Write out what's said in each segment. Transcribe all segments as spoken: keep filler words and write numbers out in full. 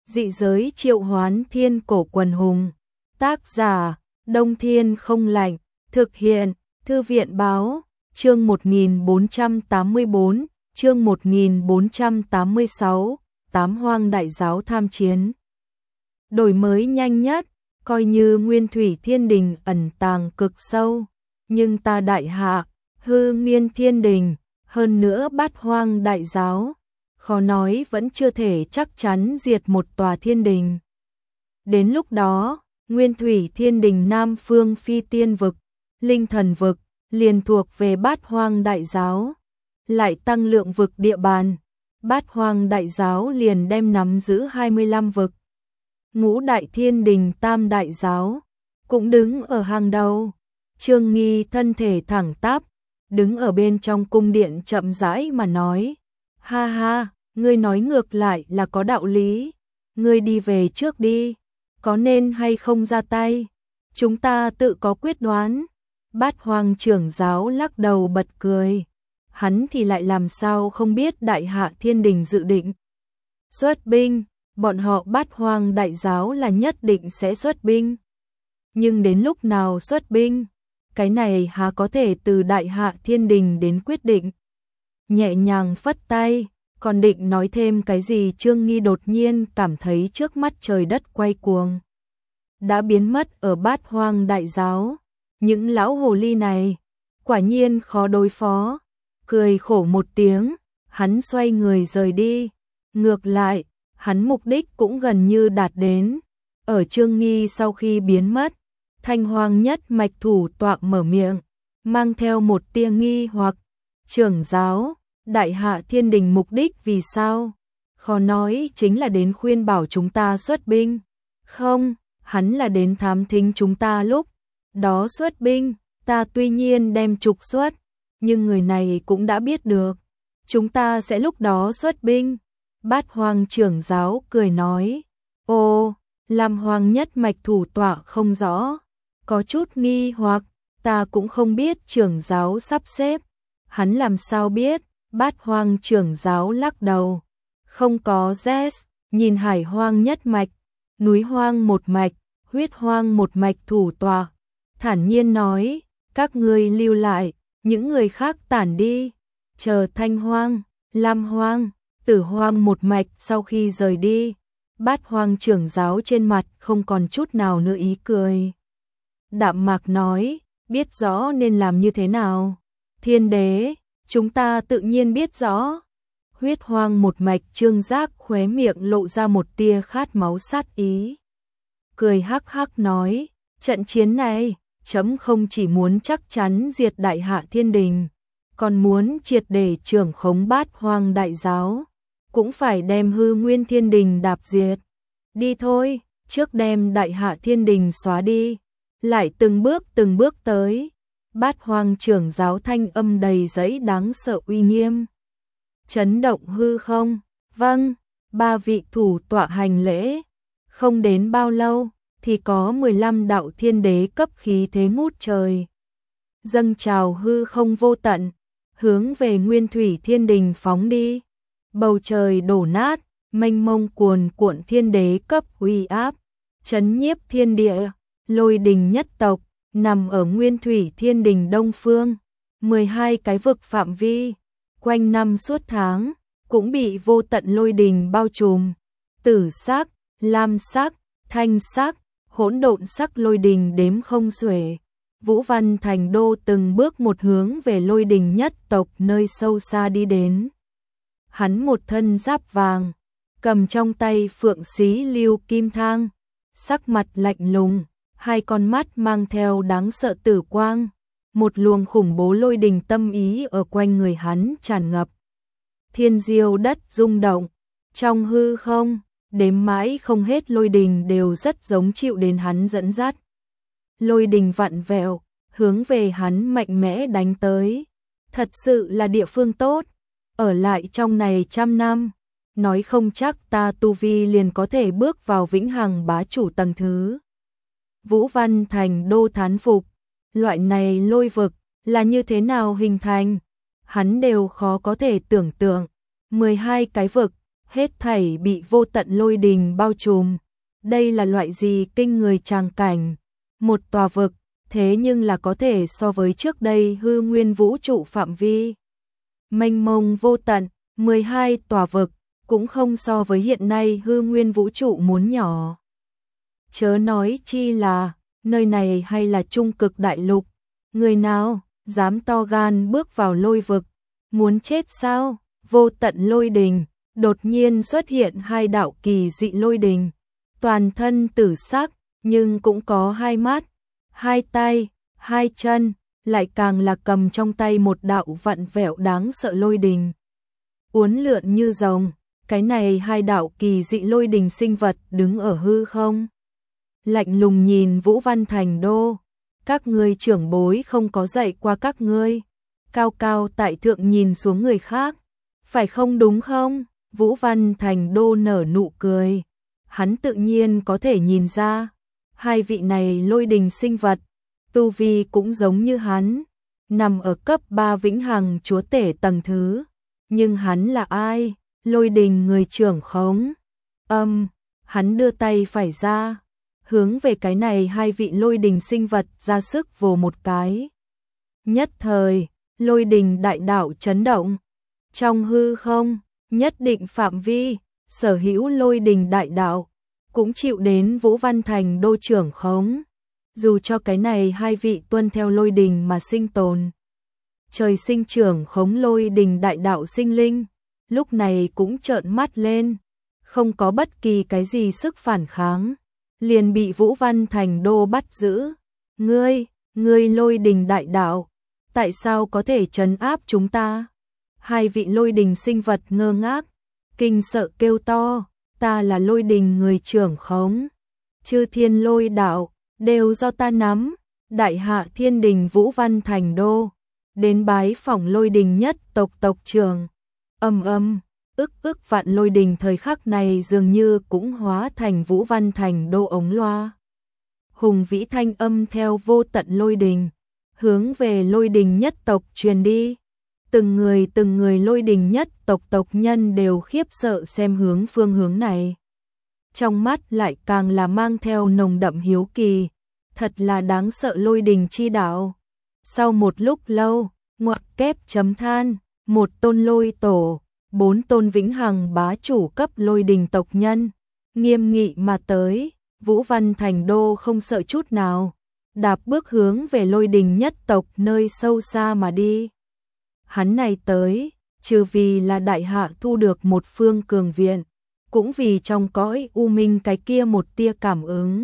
Dị giới triệu hoán thiên cổ quần hùng. Tác giả, Đông Thiên không lạnh. Thực hiện, Thư viện báo, chương một nghìn bốn trăm tám mươi bốn, chương một nghìn bốn trăm tám mươi sáu, Tám Hoang Đại Giáo tham chiến. Đổi mới nhanh nhất, coi như Nguyên Thủy Thiên Đình ẩn tàng cực sâu, nhưng ta Đại Hạ, Hư Nguyên Thiên Đình, hơn nữa Bát Hoang Đại Giáo, khó nói vẫn chưa thể chắc chắn diệt một tòa thiên đình. Đến lúc đó, Nguyên Thủy Thiên Đình Nam Phương Phi Tiên Vực, Linh Thần Vực, liền thuộc về Bát Hoang Đại Giáo, lại tăng lượng vực địa bàn, Bát Hoang Đại Giáo liền đem nắm giữ hai mươi lăm vực. Ngũ Đại Thiên Đình Tam Đại Giáo cũng đứng ở hàng đầu. Trương Nghi thân thể thẳng tắp, đứng ở bên trong cung điện chậm rãi mà nói: "Ha ha, ngươi nói ngược lại là có đạo lý, ngươi đi về trước đi, có nên hay không ra tay, chúng ta tự có quyết đoán." Bát Hoang trưởng giáo lắc đầu bật cười, hắn thì lại làm sao không biết Đại Hạ Thiên Đình dự định xuất binh, bọn họ Bát Hoang Đại Giáo là nhất định sẽ xuất binh. Nhưng đến lúc nào xuất binh, cái này há có thể từ Đại Hạ Thiên Đình đến quyết định. Nhẹ nhàng phất tay, còn định nói thêm cái gì, Trương Nghi đột nhiên cảm thấy trước mắt trời đất quay cuồng. Đã biến mất ở Bát Hoang Đại Giáo, những lão hồ ly này, quả nhiên khó đối phó. Cười khổ một tiếng, hắn xoay người rời đi. Ngược lại, hắn mục đích cũng gần như đạt đến. Ở Trương Nghi sau khi biến mất, Thanh Hoang nhất mạch thủ tọa mở miệng, mang theo một tia nghi hoặc: "Trưởng giáo, Đại Hạ Thiên Đình mục đích vì sao? Khó nói chính là đến khuyên bảo chúng ta xuất binh." "Không, hắn là đến thám thính chúng ta lúc đó xuất binh, ta tuy nhiên đem trục xuất, nhưng người này cũng đã biết được chúng ta sẽ lúc đó xuất binh." Bát Hoang trưởng giáo cười nói. "Ồ." Lam Hoang nhất mạch thủ tọa không rõ, có chút nghi hoặc: "Ta cũng không biết trưởng giáo sắp xếp." "Hắn làm sao biết?" Bát Hoang trưởng giáo lắc đầu. "Không có Zs, nhìn Hải Hoang nhất mạch, Núi Hoang một mạch, Huyết Hoang một mạch thủ tọa thản nhiên nói: "Các ngươi lưu lại, những người khác tản đi." Chờ Thanh Hoang, Lam Hoang, Tử Hoang một mạch sau khi rời đi, Bát Hoang trưởng giáo trên mặt không còn chút nào nữa ý cười. Đạm mạc nói: "Biết rõ nên làm như thế nào. Thiên đế, chúng ta tự nhiên biết rõ." Huyết Hoang một mạch Trương Giác khóe miệng lộ ra một tia khát máu sát ý. Cười hắc hắc nói: "Trận chiến này, chấm không chỉ muốn chắc chắn diệt Đại Hạ Thiên Đình, còn muốn triệt để trưởng khống Bát Hoang Đại Giáo, cũng phải đem Hư Nguyên Thiên Đình đạp diệt. Đi thôi, trước đem Đại Hạ Thiên Đình xóa đi, lại từng bước từng bước tới." Bát Hoang trưởng giáo thanh âm đầy dẫy đáng sợ uy nghiêm, chấn động hư không. "Vâng." Ba vị thủ tọa hành lễ. Không đến bao lâu, thì có mười lăm đạo thiên đế cấp khí thế ngút trời, dâng trào hư không vô tận, hướng về Nguyên Thủy Thiên Đình phóng đi. Bầu trời đổ nát, mênh mông cuồn cuộn thiên đế cấp uy áp, chấn nhiếp thiên địa. Lôi đình nhất tộc nằm ở Nguyên Thủy Thiên Đình Đông Phương, mười hai cái vực phạm vi, quanh năm suốt tháng cũng bị vô tận lôi đình bao trùm. Tử sắc, lam sắc, thanh sắc, hỗn độn sắc lôi đình đếm không xuể. Vũ Văn Thành Đô từng bước một hướng về lôi đình nhất tộc nơi sâu xa đi đến. Hắn một thân giáp vàng, cầm trong tay phượng xí lưu kim thang, sắc mặt lạnh lùng, hai con mắt mang theo đáng sợ tử quang, một luồng khủng bố lôi đình tâm ý ở quanh người hắn tràn ngập. Thiên diêu đất rung động, trong hư không, đếm mãi không hết lôi đình đều rất giống chịu đến hắn dẫn dắt. Lôi đình vặn vẹo, hướng về hắn mạnh mẽ đánh tới. Thật sự là địa phương tốt, ở lại trong này trăm năm, nói không chắc ta tu vi liền có thể bước vào vĩnh hằng bá chủ tầng thứ. Vũ Văn Thành Đô thán phục, loại này lôi vực là như thế nào hình thành, hắn đều khó có thể tưởng tượng. mười hai cái vực, hết thảy bị vô tận lôi đình bao trùm. Đây là loại gì kinh người tràng cảnh, một tòa vực, thế nhưng là có thể so với trước đây hư nguyên vũ trụ phạm vi. Mênh mông vô tận, mười hai tòa vực, cũng không so với hiện nay hư nguyên vũ trụ muốn nhỏ. Chớ nói chi là, nơi này hay là trung cực đại lục, người nào dám to gan bước vào lôi vực, muốn chết sao? Vô tận lôi đình, đột nhiên xuất hiện hai đạo kỳ dị lôi đình, toàn thân tử sắc, nhưng cũng có hai mắt, hai tay, hai chân, lại càng là cầm trong tay một đạo vặn vẹo đáng sợ lôi đình. Uốn lượn như rồng, cái này hai đạo kỳ dị lôi đình sinh vật đứng ở hư không. Lạnh lùng nhìn Vũ Văn Thành Đô, các ngươi trưởng bối không có dạy qua các ngươi, cao cao tại thượng nhìn xuống người khác, phải không đúng không? Vũ Văn Thành Đô nở nụ cười, hắn tự nhiên có thể nhìn ra, hai vị này lôi đình sinh vật, tu vi cũng giống như hắn, nằm ở cấp ba vĩnh hằng chúa tể tầng thứ, nhưng hắn là ai? Lôi đình người trưởng khống. Âm, hắn đưa tay phải ra, hướng về cái này hai vị lôi đình sinh vật ra sức vồ một cái. Nhất thời, lôi đình đại đạo chấn động. Trong hư không, nhất định phạm vi, sở hữu lôi đình đại đạo, cũng chịu đến Vũ Văn Thành Đô trưởng khống. Dù cho cái này hai vị tuân theo lôi đình mà sinh tồn. Trời sinh trưởng khống lôi đình đại đạo sinh linh, lúc này cũng trợn mắt lên, không có bất kỳ cái gì sức phản kháng, liền bị Vũ Văn Thành Đô bắt giữ. Ngươi, ngươi lôi đình đại đạo, tại sao có thể trấn áp chúng ta? Hai vị lôi đình sinh vật ngơ ngác, kinh sợ kêu to, ta là lôi đình người trưởng khống. Chư thiên lôi đạo, đều do ta nắm. Đại hạ thiên đình Vũ Văn Thành Đô, đến bái phỏng lôi đình nhất tộc tộc trưởng. Âm âm, ức ức vạn lôi đình thời khắc này dường như cũng hóa thành Vũ Văn Thành Đô ống loa. Hùng vĩ thanh âm theo vô tận lôi đình, hướng về lôi đình nhất tộc truyền đi. Từng người từng người lôi đình nhất tộc tộc nhân đều khiếp sợ xem hướng phương hướng này. Trong mắt lại càng là mang theo nồng đậm hiếu kỳ, thật là đáng sợ lôi đình chi đạo. Sau một lúc lâu, ngoặc kép chấm than, một tôn lôi tổ, bốn tôn vĩnh hằng bá chủ cấp lôi đình tộc nhân, nghiêm nghị mà tới. Vũ Văn Thành Đô không sợ chút nào, đạp bước hướng về lôi đình nhất tộc nơi sâu xa mà đi. Hắn này tới, trừ vì là đại hạ thu được một phương cường viện, cũng vì trong cõi u minh cái kia một tia cảm ứng.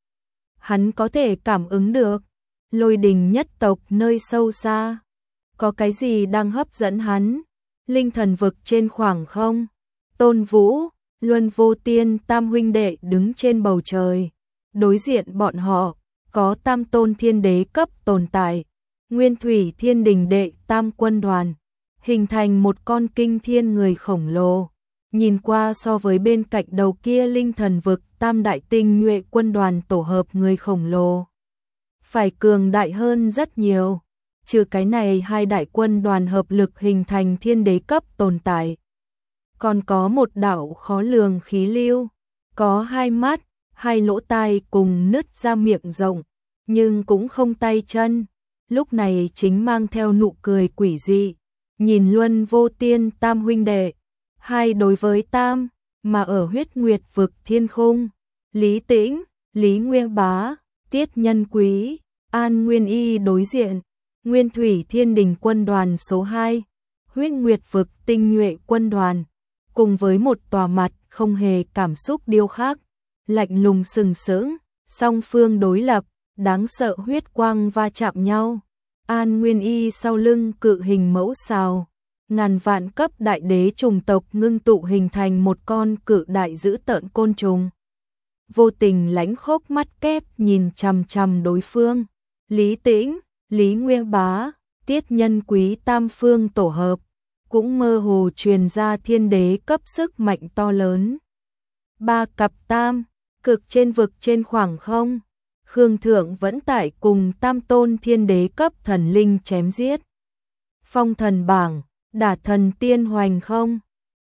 Hắn có thể cảm ứng được, lôi đình nhất tộc nơi sâu xa, có cái gì đang hấp dẫn hắn? Linh thần vực trên khoảng không, Tôn Vũ, Luân Vô Tiên tam huynh đệ đứng trên bầu trời, đối diện bọn họ, có tam tôn thiên đế cấp tồn tại, Nguyên Thủy Thiên Đình đệ tam quân đoàn, hình thành một con kinh thiên người khổng lồ. Nhìn qua so với bên cạnh đầu kia linh thần vực tam đại tinh nhuệ quân đoàn tổ hợp người khổng lồ, phải cường đại hơn rất nhiều. Trừ cái này hai đại quân đoàn hợp lực hình thành thiên đế cấp tồn tại. Còn có một đạo khó lường khí lưu, có hai mắt, hai lỗ tai cùng nứt ra miệng rộng, nhưng cũng không tay chân. Lúc này chính mang theo nụ cười quỷ dị, nhìn Luân Vô Tiên tam huynh đệ, hai đối với tam, mà ở huyết nguyệt vực thiên khung, Lý Tĩnh, Lý Nguyên Bá, Tiết Nhân Quý, An Nguyên Y đối diện, Nguyên Thủy Thiên Đình quân đoàn số hai, huyết nguyệt vực tinh nhuệ quân đoàn, cùng với một tòa mặt không hề cảm xúc điêu khắc, lạnh lùng sừng sững, song phương đối lập, đáng sợ huyết quang va chạm nhau. An Nguyên Y sau lưng cự hình mẫu sào, ngàn vạn cấp đại đế trùng tộc ngưng tụ hình thành một con cự đại dữ tợn côn trùng. Vô tình lãnh khốc mắt kép nhìn chằm chằm đối phương. Lý Tĩnh, Lý Nguyên Bá, Tiết Nhân Quý tam phương tổ hợp, cũng mơ hồ truyền ra thiên đế cấp sức mạnh to lớn. Ba cặp tam, cực trên vực trên khoảng không, Khương Thượng vẫn tại cùng tam tôn thiên đế cấp thần linh chém giết. Phong thần bảng, đả thần tiên hoành không,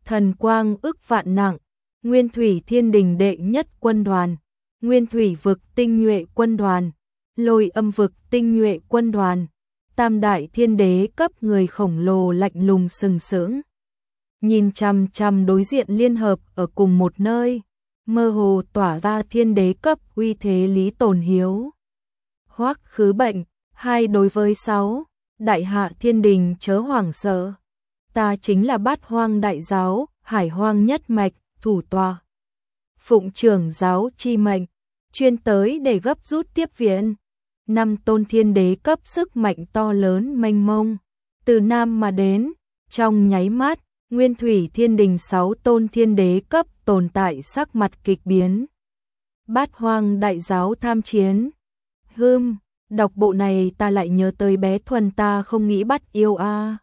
thần quang ức vạn nặng, nguyên thủy thiên đình đệ nhất quân đoàn, nguyên thủy vực tinh nhuệ quân đoàn, lôi âm vực tinh nhuệ quân đoàn, tam đại thiên đế cấp người khổng lồ lạnh lùng sừng sững. Nhìn chằm chằm đối diện liên hợp ở cùng một nơi, mơ hồ tỏa ra thiên đế cấp uy thế Lý Tồn Hiếu. Hoắc Khứ Bệnh, hai đối với sáu, đại hạ thiên đình chớ hoảng sợ. Ta chính là Bát Hoang đại giáo, Hải Hoang nhất mạch, thủ tọa. Phụng trưởng giáo chi mệnh, chuyên tới để gấp rút tiếp viện. Năm tôn thiên đế cấp sức mạnh to lớn mênh mông, từ Nam mà đến, trong nháy mắt, nguyên thủy thiên đình sáu tôn thiên đế cấp tồn tại sắc mặt kịch biến. Bát Hoang đại giáo tham chiến. Hừm, đọc bộ này ta lại nhớ tới bé Thuần ta không nghĩ bắt yêu a. À.